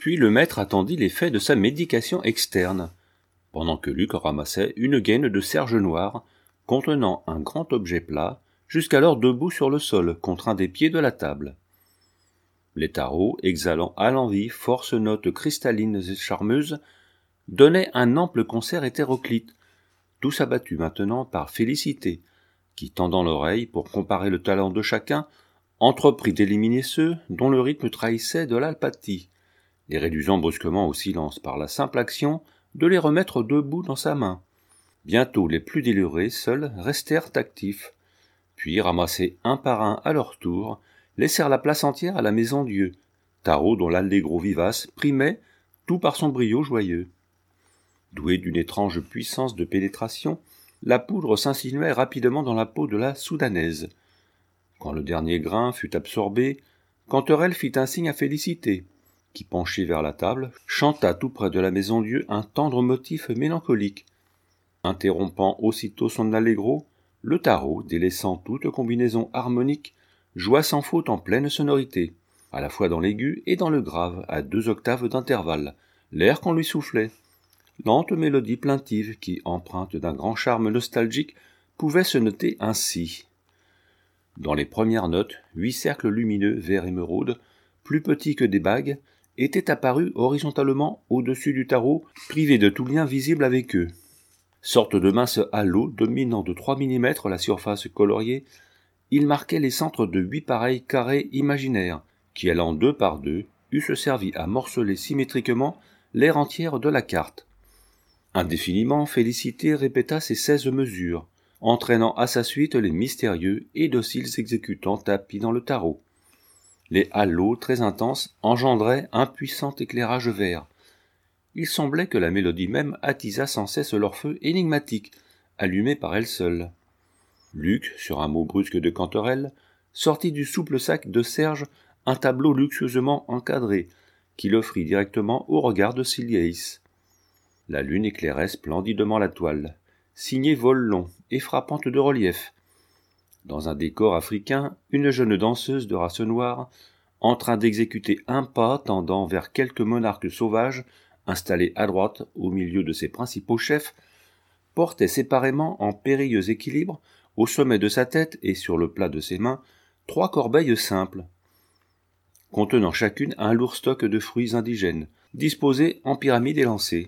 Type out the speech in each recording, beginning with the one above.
Puis le maître attendit l'effet de sa médication externe, pendant que Luc ramassait une gaine de serge noire contenant un grand objet plat, jusqu'alors debout sur le sol, contre un des pieds de la table. Les tarots, exhalant à l'envi force notes cristallines et charmeuses, donnaient un ample concert hétéroclite, tous abattus maintenant par Félicité, qui, tendant l'oreille pour comparer le talent de chacun, entreprit d'éliminer ceux dont le rythme trahissait de l'alpathie, les réduisant brusquement au silence par la simple action de les remettre debout dans sa main. Bientôt les plus délurés seuls restèrent actifs, puis, ramassés un par un à leur tour, laissèrent la place entière à la maison Dieu, tarot dont l'allegro vivace primait tout par son brio joyeux. Douée d'une étrange puissance de pénétration, la poudre s'insinuait rapidement dans la peau de la soudanaise. Quand le dernier grain fut absorbé, Canterelle fit un signe à Félicité, qui, penchée vers la table, chanta tout près de la maison Dieu un tendre motif mélancolique. Interrompant aussitôt son allegro, le tarot, délaissant toute combinaison harmonique, joua sans faute en pleine sonorité, à la fois dans l'aigu et dans le grave, à 2 octaves d'intervalle, l'air qu'on lui soufflait. Lente mélodie plaintive qui, empreinte d'un grand charme nostalgique, pouvait se noter ainsi. Dans les premières notes, 8 cercles lumineux vert émeraude, plus petits que des bagues, étaient apparus horizontalement au-dessus du tarot, privés de tout lien visible avec eux. Sorte de mince halo dominant de 3 mm la surface coloriée, il marquait les centres de 8 pareils carrés imaginaires, qui, allant 2 par 2, eussent servi à morceler symétriquement l'aire entière de la carte. Indéfiniment, Félicité répéta ces 16 mesures, entraînant à sa suite les mystérieux et dociles exécutants tapis dans le tarot. Les halos très intenses engendraient un puissant éclairage vert. Il semblait que la mélodie même attisât sans cesse leur feu énigmatique, allumé par elle seule. Luc, sur un mot brusque de Canterelle, sortit du souple sac de serge un tableau luxueusement encadré, qu'il offrit directement au regard de Siliaïs. La lune éclairait splendidement la toile, signée vol long et frappante de relief. Dans un décor africain, une jeune danseuse de race noire, en train d'exécuter un pas tendant vers quelques monarques sauvages, installés à droite au milieu de ses principaux chefs, portait séparément en périlleux équilibre, au sommet de sa tête et sur le plat de ses mains, 3 corbeilles simples, contenant chacune un lourd stock de fruits indigènes, disposés en pyramide élancée.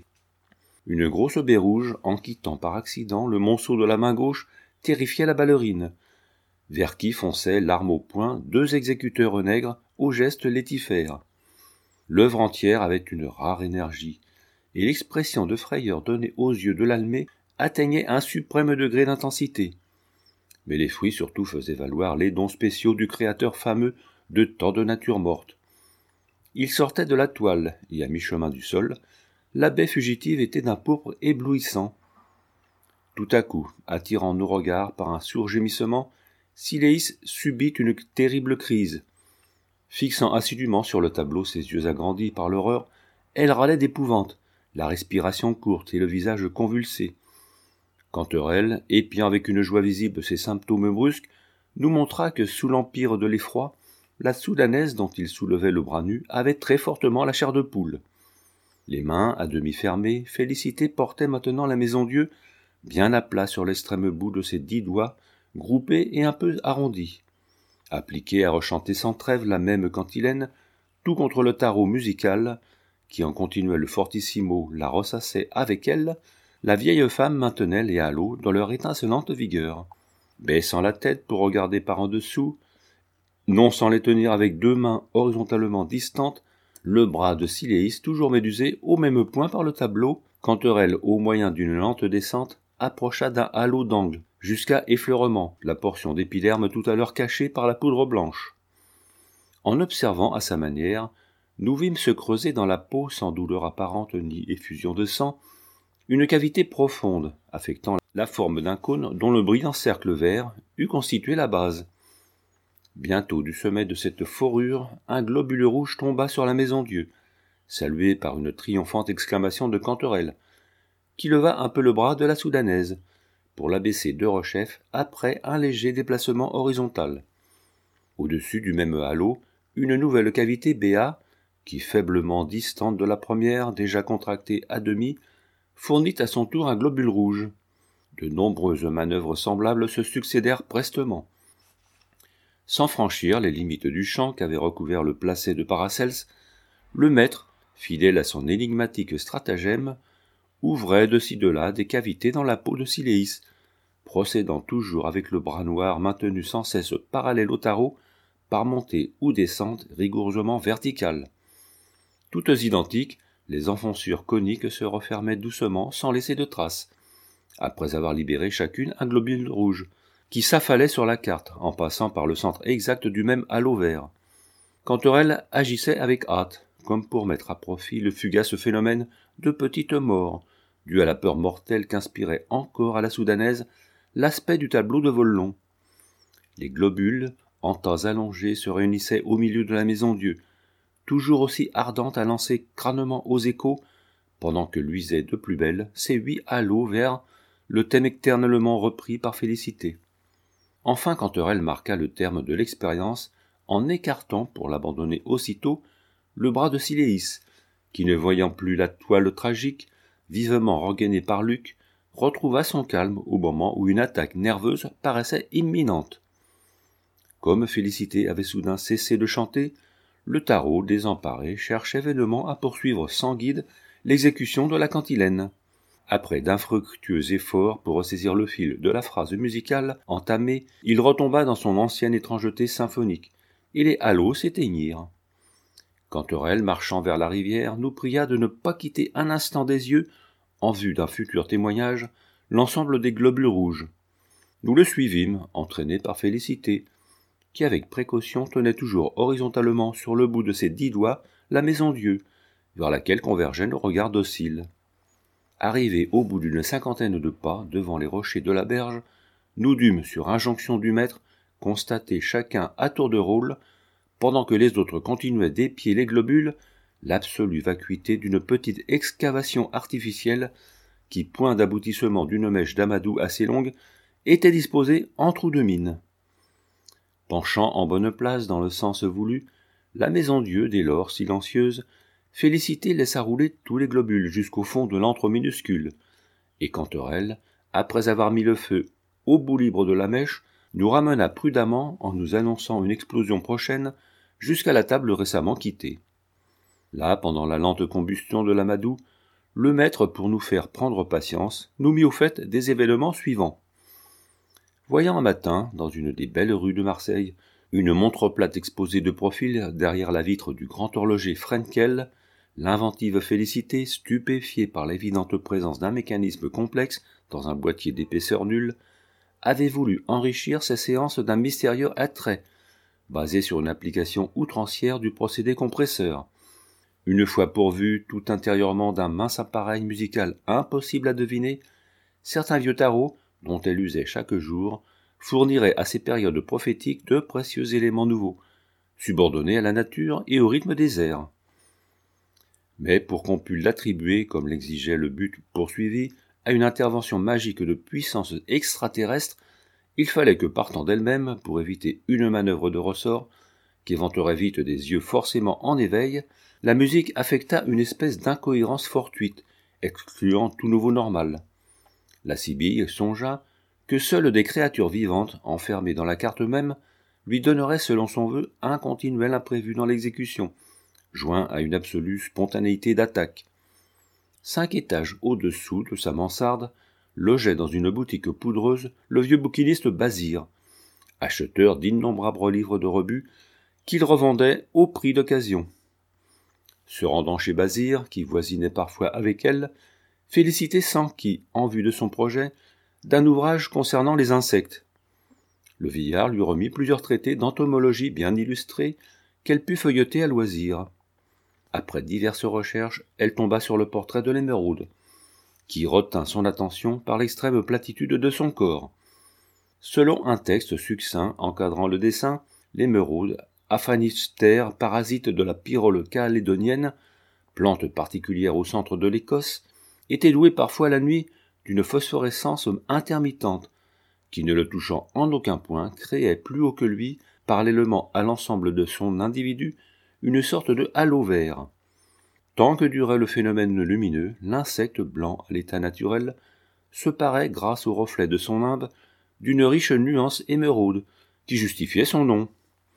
Une grosse baie rouge, en quittant par accident le monceau de la main gauche, terrifiait la ballerine, vers qui fonçaient, l'arme au poing, 2 exécuteurs nègres aux gestes létifères. L'œuvre entière avait une rare énergie, et l'expression de frayeur donnée aux yeux de l'Almé atteignait un suprême degré d'intensité. Mais les fruits surtout faisaient valoir les dons spéciaux du créateur fameux de tant de natures mortes. Il sortait de la toile, et à mi-chemin du sol, la baie fugitive était d'un pourpre éblouissant. Tout à coup, attirant nos regards par un sourd gémissement, Siléis subit une terrible crise. Fixant assidûment sur le tableau ses yeux agrandis par l'horreur, elle râlait d'épouvante, la respiration courte et le visage convulsé. Canterelle, épiant avec une joie visible ces symptômes brusques, nous montra que sous l'empire de l'effroi, la soudanaise dont il soulevait le bras nu avait très fortement la chair de poule. Les mains, à demi fermées, Félicité portait maintenant la maison Dieu, bien à plat sur l'extrême bout de ses 10 doigts, groupés et un peu arrondis. Appliquée à rechanter sans trêve la même cantilène, tout contre le tarot musical, qui en continuel fortissimo la ressassait avec elle, la vieille femme maintenait les halos dans leur étincelante vigueur. Baissant la tête pour regarder par en dessous, non sans les tenir avec 2 mains horizontalement distantes, le bras de Siléis toujours médusé au même point par le tableau, Canterelle, au moyen d'une lente descente, approcha d'un halo d'angle, jusqu'à effleurement, la portion d'épiderme tout à l'heure cachée par la poudre blanche. En observant à sa manière, nous vîmes se creuser dans la peau, sans douleur apparente ni effusion de sang, une cavité profonde, affectant la forme d'un cône dont le brillant cercle vert eût constitué la base. Bientôt, du sommet de cette forure, un globule rouge tomba sur la maison Dieu, salué par une triomphante exclamation de Canterelle, qui leva un peu le bras de la soudanaise, pour l'abaisser de rechef après un léger déplacement horizontal. Au-dessus du même halo, une nouvelle cavité béat, qui, faiblement distante de la première, déjà contractée à demi, fournit à son tour un globule rouge. De nombreuses manœuvres semblables se succédèrent prestement. Sans franchir les limites du champ qu'avait recouvert le placet de Paracelse, le maître, fidèle à son énigmatique stratagème, ouvrait de ci de là des cavités dans la peau de Siléis, procédant toujours avec le bras noir maintenu sans cesse parallèle au tarot, par montées ou descentes rigoureusement verticales. Toutes identiques, les enfonçures coniques se refermaient doucement sans laisser de traces, après avoir libéré chacune un globule rouge, qui s'affalait sur la carte en passant par le centre exact du même halo vert. Cantorel agissait avec hâte, comme pour mettre à profit le fugace phénomène de petite mort, dû à la peur mortelle qu'inspirait encore à la soudanaise l'aspect du tableau de Volon. Les globules, en tas allongés, se réunissaient au milieu de la maison-Dieu, toujours aussi ardente à lancer crânement aux échos, pendant que luisaient de plus belle ces 8 halos verts, le thème éternellement repris par Félicité. Enfin Cantorel marqua le terme de l'expérience en écartant, pour l'abandonner aussitôt, le bras de Siléis, qui, ne voyant plus la toile tragique, vivement regainée par Luc, retrouva son calme au moment où une attaque nerveuse paraissait imminente. Comme Félicité avait soudain cessé de chanter, le tarot, désemparé, cherchait vainement à poursuivre sans guide l'exécution de la cantilène. Après d'infructueux efforts pour ressaisir le fil de la phrase musicale entamée, il retomba dans son ancienne étrangeté symphonique, et les halos s'éteignirent. Cantorel, marchant vers la rivière, nous pria de ne pas quitter un instant des yeux, en vue d'un futur témoignage, l'ensemble des globules rouges. Nous le suivîmes, entraînés par Félicité, qui avec précaution tenait toujours horizontalement sur le bout de ses 10 doigts la maison-Dieu, vers laquelle convergeaient nos regards dociles. Arrivés au bout d'une 50aine de pas devant les rochers de la berge, nous dûmes, sur injonction du maître, constater chacun à tour de rôle, pendant que les autres continuaient d'épier les globules, l'absolue vacuité d'une petite excavation artificielle qui, point d'aboutissement d'une mèche d'amadou assez longue, était disposée en trou de mine. Penchant en bonne place dans le sens voulu, la maison-Dieu, dès lors silencieuse, Félicité laissa rouler tous les globules jusqu'au fond de l'antre minuscule, et Cantorel, après avoir mis le feu au bout libre de la mèche, nous ramena prudemment en nous annonçant une explosion prochaine jusqu'à la table récemment quittée. Là, pendant la lente combustion de l'amadou, le maître, pour nous faire prendre patience, nous mit au fait des événements suivants. Voyant un matin, dans une des belles rues de Marseille, une montre plate exposée de profil derrière la vitre du grand horloger Frenkel, l'inventive Félicité, stupéfiée par l'évidente présence d'un mécanisme complexe dans un boîtier d'épaisseur nulle, avait voulu enrichir ses séances d'un mystérieux attrait, basé sur une application outrancière du procédé compresseur. Une fois pourvu tout intérieurement d'un mince appareil musical impossible à deviner, certains vieux tarots, dont elle usait chaque jour, fourniraient à ces périodes prophétiques de précieux éléments nouveaux, subordonnés à la nature et au rythme des airs. Mais pour qu'on pût l'attribuer, comme l'exigeait le but poursuivi, à une intervention magique de puissance extraterrestre, il fallait que, partant d'elle-même, pour éviter une manœuvre de ressort, qui éventerait vite des yeux forcément en éveil, la musique affectât une espèce d'incohérence fortuite, excluant tout nouveau normal. La Sibylle songea que seules des créatures vivantes, enfermées dans la carte même, lui donneraient selon son vœu un continuel imprévu dans l'exécution, joint à une absolue spontanéité d'attaque. 5 étages au-dessous de sa mansarde, logeait dans une boutique poudreuse le vieux bouquiniste Bazire, acheteur d'innombrables livres de rebut qu'il revendait au prix d'occasion. Se rendant chez Bazire, qui voisinait parfois avec elle, Félicité s'enquit, en vue de son projet, d'un ouvrage concernant les insectes. Le vieillard lui remit plusieurs traités d'entomologie bien illustrés qu'elle put feuilleter à loisir. Après diverses recherches, elle tomba sur le portrait de l'émeraude, qui retint son attention par l'extrême platitude de son corps. Selon un texte succinct encadrant le dessin, l'émeraude, Aphanistère, parasite de la pyrrole calédonienne, plante particulière au centre de l'Écosse, était doué parfois la nuit d'une phosphorescence intermittente, qui, ne le touchant en aucun point, créait plus haut que lui, parallèlement à l'ensemble de son individu, une sorte de halo vert. Tant que durait le phénomène lumineux, l'insecte blanc à l'état naturel se parait, grâce au reflet de son nimbe, d'une riche nuance émeraude, qui justifiait son nom.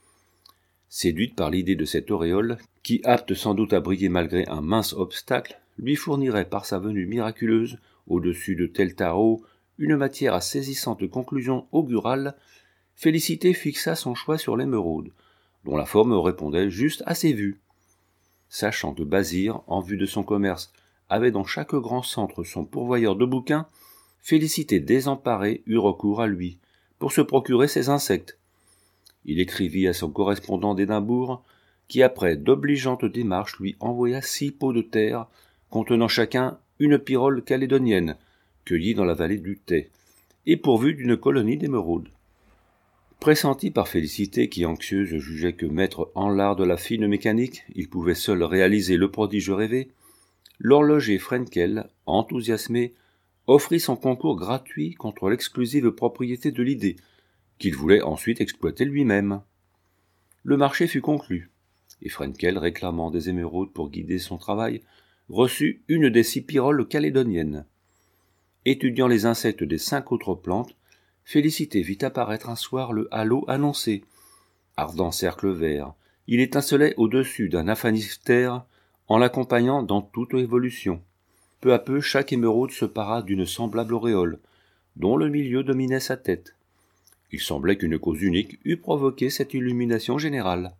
Séduite par l'idée de cette auréole, qui, apte sans doute à briller malgré un mince obstacle, lui fournirait par sa venue miraculeuse, au-dessus de tel tarot, une matière à saisissante conclusion augurale, Félicité fixa son choix sur l'émeraude, dont la forme répondait juste à ses vues. Sachant que Bazire, en vue de son commerce, avait dans chaque grand centre son pourvoyeur de bouquins, Félicité désemparée eut recours à lui, pour se procurer ses insectes. Il écrivit à son correspondant d'Édimbourg, qui après d'obligeantes démarches lui envoya 6 pots de terre, contenant chacun une pyrrole calédonienne, cueillie dans la vallée du Tay, et pourvue d'une colonie d'émeraudes. Pressenti par Félicité, qui anxieuse jugeait que maître en l'art de la fine mécanique, il pouvait seul réaliser le prodige rêvé, l'horloger Frenkel, enthousiasmé, offrit son concours gratuit contre l'exclusive propriété de l'idée, qu'il voulait ensuite exploiter lui-même. Le marché fut conclu, et Frenkel, réclamant des émeraudes pour guider son travail, reçut une des 6 pyrroles calédoniennes. Étudiant les insectes des 5 autres plantes, Félicité vit apparaître un soir le halo annoncé. Ardent cercle vert, il étincelait au-dessus d'un aphanistère en l'accompagnant dans toute évolution. Peu à peu, chaque émeraude se para d'une semblable auréole, dont le milieu dominait sa tête. Il semblait qu'une cause unique eût provoqué cette illumination générale.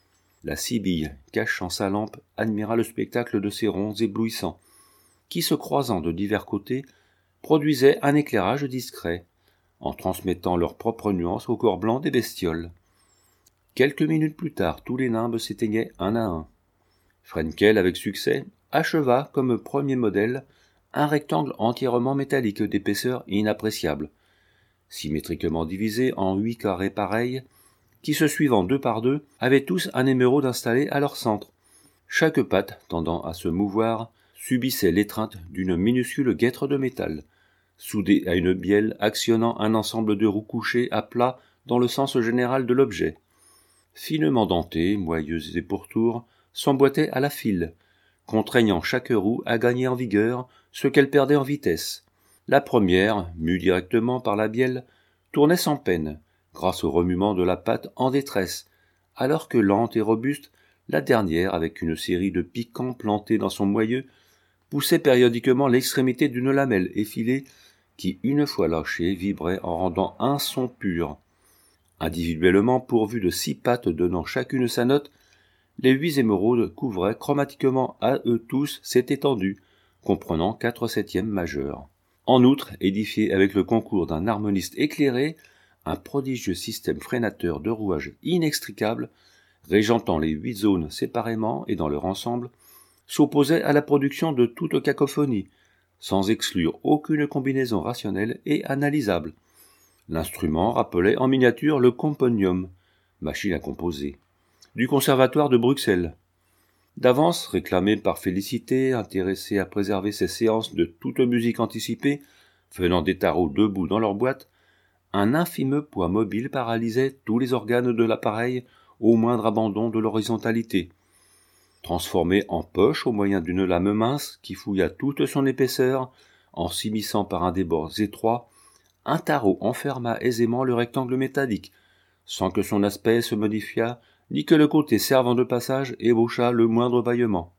La Sibylle, cachant sa lampe, admira le spectacle de ces ronds éblouissants, qui, se croisant de divers côtés, produisaient un éclairage discret, en transmettant leur propre nuance au corps blanc des bestioles. Quelques minutes plus tard, tous les nimbes s'éteignaient un à un. Frenkel, avec succès, acheva comme premier modèle un rectangle entièrement métallique d'épaisseur inappréciable, symétriquement divisé en 8 carrés pareils, qui, se suivant 2 par 2, avaient tous un émeraude installé à leur centre. Chaque patte, tendant à se mouvoir, subissait l'étreinte d'une minuscule guêtre de métal, soudée à une bielle actionnant un ensemble de roues couchées à plat dans le sens général de l'objet. Finement dentées, moyeuses et pourtours, s'emboîtaient à la file, contraignant chaque roue à gagner en vigueur ce qu'elle perdait en vitesse. La première, mue directement par la bielle, tournait sans peine, grâce au remuement de la patte en détresse, alors que lente et robuste, la dernière, avec une série de piquants plantés dans son moyeu, poussait périodiquement l'extrémité d'une lamelle effilée qui, une fois lâchée, vibrait en rendant un son pur. Individuellement pourvus de 6 pattes donnant chacune sa note, les 8 émeraudes couvraient chromatiquement à eux tous cette étendue, comprenant 4 septièmes majeurs. En outre, édifié avec le concours d'un harmoniste éclairé, un prodigieux système freinateur de rouages inextricable, régentant les 8 zones séparément et dans leur ensemble, s'opposait à la production de toute cacophonie, sans exclure aucune combinaison rationnelle et analysable. L'instrument rappelait en miniature le componium, machine à composer, du conservatoire de Bruxelles. D'avance, réclamé par Félicité, intéressée à préserver ses séances de toute musique anticipée, venant des tarots debout dans leur boîte, un infime poids mobile paralysait tous les organes de l'appareil au moindre abandon de l'horizontalité. Transformé en poche au moyen d'une lame mince qui fouilla toute son épaisseur, en s'immisçant par un des bords étroits, un tarot enferma aisément le rectangle métallique, sans que son aspect se modifiât, ni que le côté servant de passage ébauchât le moindre bâillement.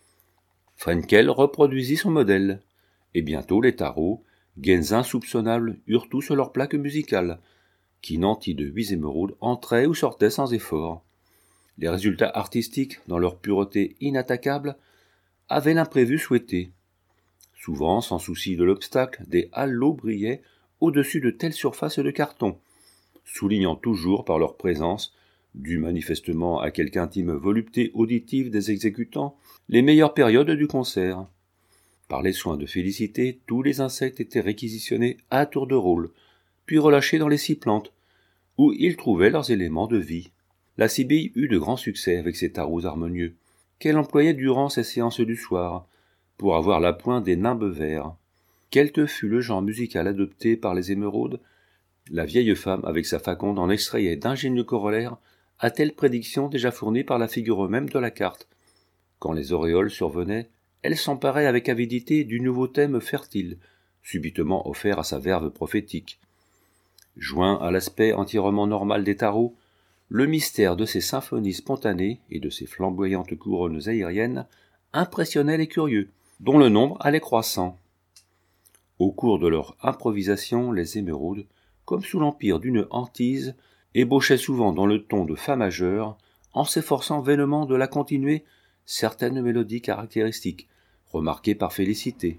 Frenkel reproduisit son modèle, et bientôt les tarots, gaines insoupçonnables, eurent tous leur plaque musicale, qui, nantis de 8 émeraudes, entraient ou sortaient sans effort. Les résultats artistiques, dans leur pureté inattaquable, avaient l'imprévu souhaité. Souvent, sans souci de l'obstacle, des halos brillaient au-dessus de telles surfaces de carton, soulignant toujours par leur présence, due manifestement à quelque intime volupté auditive des exécutants, les meilleures périodes du concert. Par les soins de Félicité, tous les insectes étaient réquisitionnés à tour de rôle, puis relâchés dans les 6 plantes, où ils trouvaient leurs éléments de vie. La Sibylle eut de grands succès avec ses tarots harmonieux, qu'elle employait durant ses séances du soir, pour avoir la pointe des nimbes verts. Quel que fût le genre musical adopté par les émeraudes, la vieille femme avec sa faconde en extrayait d'ingénieux corollaires à telle prédiction déjà fournie par la figure même de la carte. Quand les auréoles survenaient, elle s'emparait avec avidité du nouveau thème fertile, subitement offert à sa verve prophétique. Joint à l'aspect entièrement normal des tarots, le mystère de ces symphonies spontanées et de ces flamboyantes couronnes aériennes impressionnait les curieux, dont le nombre allait croissant. Au cours de leur improvisation, les émeraudes, comme sous l'empire d'une hantise, ébauchaient souvent dans le ton de fa majeur, en s'efforçant vainement de la continuer, certaines mélodies caractéristiques, remarquées par Félicité.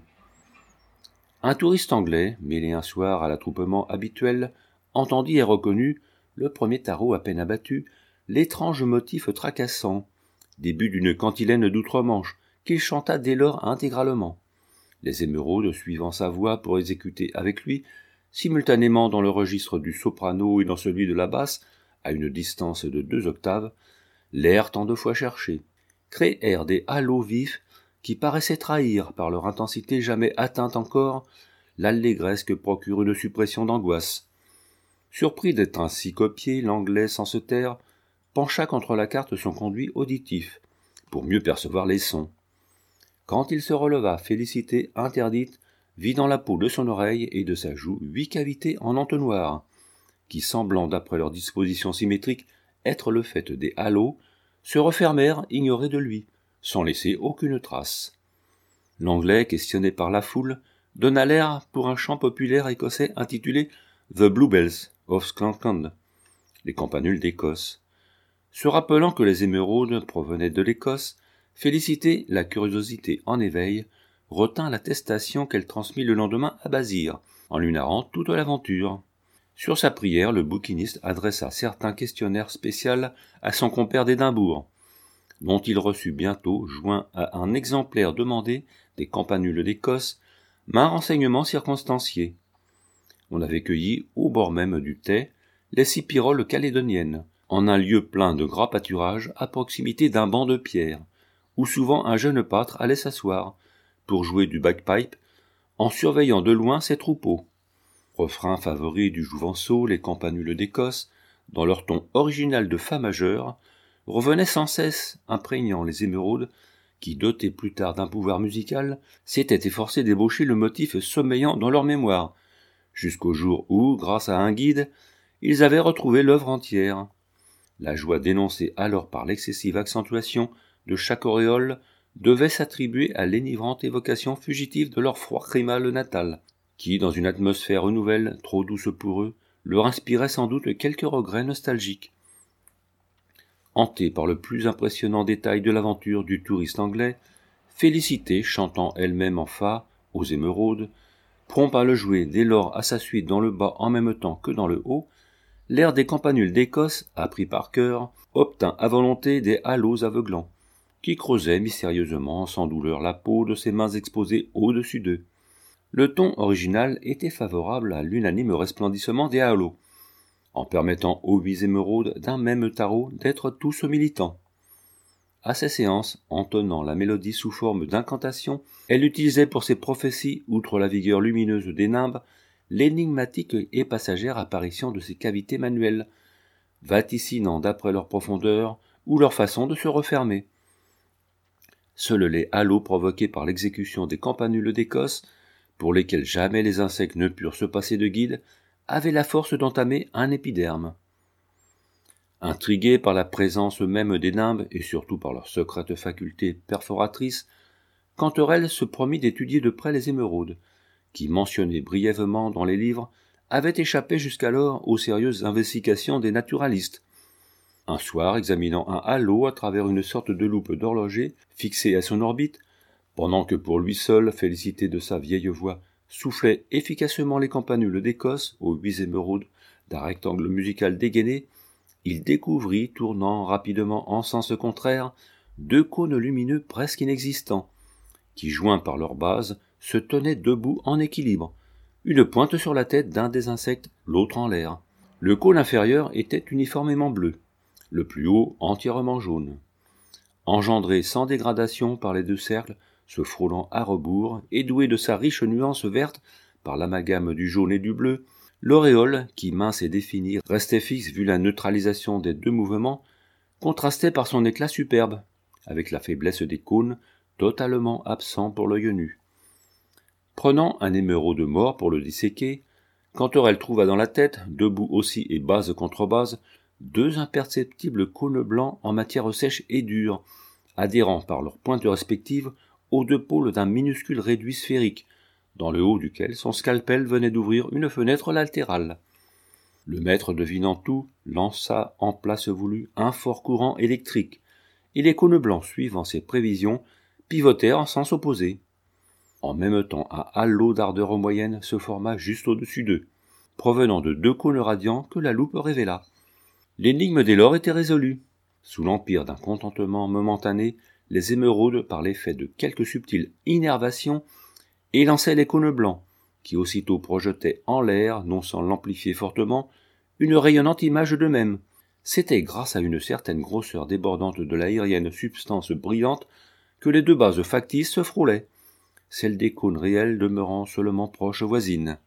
Un touriste anglais, mêlé un soir à l'attroupement habituel, entendit et reconnut, le premier tarot à peine abattu, l'étrange motif tracassant, début d'une cantilène d'outre-Manche, qu'il chanta dès lors intégralement. Les émeraudes, suivant sa voix pour exécuter avec lui, simultanément dans le registre du soprano et dans celui de la basse, à une distance de 2 octaves, l'air tant de fois cherché, créèrent des halos vifs qui paraissaient trahir, par leur intensité jamais atteinte encore, l'allégresse que procure une suppression d'angoisse. Surpris d'être ainsi copié, l'anglais, sans se taire, pencha contre la carte son conduit auditif, pour mieux percevoir les sons. Quand il se releva, Félicité, interdite, vit dans la peau de son oreille et de sa joue 8 cavités en entonnoir, qui, semblant d'après leur disposition symétrique être le fait des halos, se refermèrent ignorés de lui, sans laisser aucune trace. L'anglais, questionné par la foule, donna l'air pour un chant populaire écossais intitulé « The Bluebells of Scotland », les campanules d'Écosse. Se rappelant que les émeraudes provenaient de l'Écosse, Félicité, la curiosité en éveil, retint l'attestation qu'elle transmit le lendemain à Bazire, en lui narrant toute l'aventure. Sur sa prière, le bouquiniste adressa certains questionnaires spéciaux à son compère d'Édimbourg, dont il reçut bientôt, joint à un exemplaire demandé des campanules d'Écosse, maint renseignement circonstancié. On avait cueilli, au bord même du Tay, les cipiroles calédoniennes, en un lieu plein de gras pâturages à proximité d'un banc de pierre, où souvent un jeune pâtre allait s'asseoir, pour jouer du bagpipe, en surveillant de loin ses troupeaux. Refrain favori du jouvenceau, les campanules d'Écosse, dans leur ton original de fa majeur, revenaient sans cesse, imprégnant les émeraudes, qui, dotés plus tard d'un pouvoir musical, s'étaient efforcés d'ébaucher le motif sommeillant dans leur mémoire, jusqu'au jour où, grâce à un guide, ils avaient retrouvé l'œuvre entière. La joie dénoncée alors par l'excessive accentuation de chaque auréole devait s'attribuer à l'énivrante évocation fugitive de leur froid crimal natal, qui, dans une atmosphère nouvelle, trop douce pour eux, leur inspirait sans doute quelques regrets nostalgiques. Hanté par le plus impressionnant détail de l'aventure du touriste anglais, Félicité, chantant elle-même en fa, aux émeraudes, prompt à le jouer dès lors à sa suite dans le bas en même temps que dans le haut, l'air des campanules d'Écosse, appris par cœur, obtint à volonté des halos aveuglants, qui creusaient mystérieusement sans douleur la peau de ses mains exposées au-dessus d'eux. Le ton original était favorable à l'unanime resplendissement des halos, en permettant aux 8 émeraudes d'un même tarot d'être tous militants. À ces séances, entonnant la mélodie sous forme d'incantation, elle utilisait pour ses prophéties, outre la vigueur lumineuse des nimbes, l'énigmatique et passagère apparition de ces cavités manuelles, vaticinant d'après leur profondeur ou leur façon de se refermer. Seuls les halos provoqués par l'exécution des campanules d'Écosse, pour lesquels jamais les insectes ne purent se passer de guide, avaient la force d'entamer un épiderme. Intrigués par la présence même des nimbes et surtout par leur secrète faculté perforatrice, Canterelle se promit d'étudier de près les émeraudes, qui, mentionnées brièvement dans les livres, avaient échappé jusqu'alors aux sérieuses investigations des naturalistes. Un soir, examinant un halo à travers une sorte de loupe d'horloger fixée à son orbite, pendant que pour lui seul, félicité de sa vieille voix, soufflait efficacement les campanules d'Écosse aux 8 émeraudes d'un rectangle musical dégainé, il découvrit, tournant rapidement en sens contraire, 2 cônes lumineux presque inexistants, qui, joints par leur base, se tenaient debout en équilibre, une pointe sur la tête d'un des insectes, l'autre en l'air. Le cône inférieur était uniformément bleu, le plus haut entièrement jaune. Engendré sans dégradation par les 2 cercles, se frôlant à rebours, et doué de sa riche nuance verte par l'amalgame du jaune et du bleu, l'auréole, qui mince et définie, restait fixe vu la neutralisation des 2 mouvements, contrastait par son éclat superbe, avec la faiblesse des cônes, totalement absents pour l'œil nu. Prenant un émeraude mort pour le disséquer, Cantorel trouva dans la tête, debout aussi et base contre base, 2 imperceptibles cônes blancs en matière sèche et dure, adhérant par leurs pointes respectives aux 2 pôles d'un minuscule réduit sphérique, dans le haut duquel son scalpel venait d'ouvrir une fenêtre latérale. Le maître, devinant tout, lança en place voulue un fort courant électrique, et les cônes blancs, suivant ses prévisions, pivotèrent en sens opposé. En même temps, un halo d'ardeur moyenne se forma juste au-dessus d'eux, provenant de 2 cônes radiants que la loupe révéla. L'énigme dès lors était résolue. Sous l'empire d'un contentement momentané, les émeraudes, par l'effet de quelques subtiles innervations, élançaient les cônes blancs, qui aussitôt projetaient en l'air, non sans l'amplifier fortement, une rayonnante image d'eux-mêmes. C'était grâce à une certaine grosseur débordante de l'aérienne substance brillante que les 2 bases factices se frôlaient, celle des cônes réels demeurant seulement proches voisines.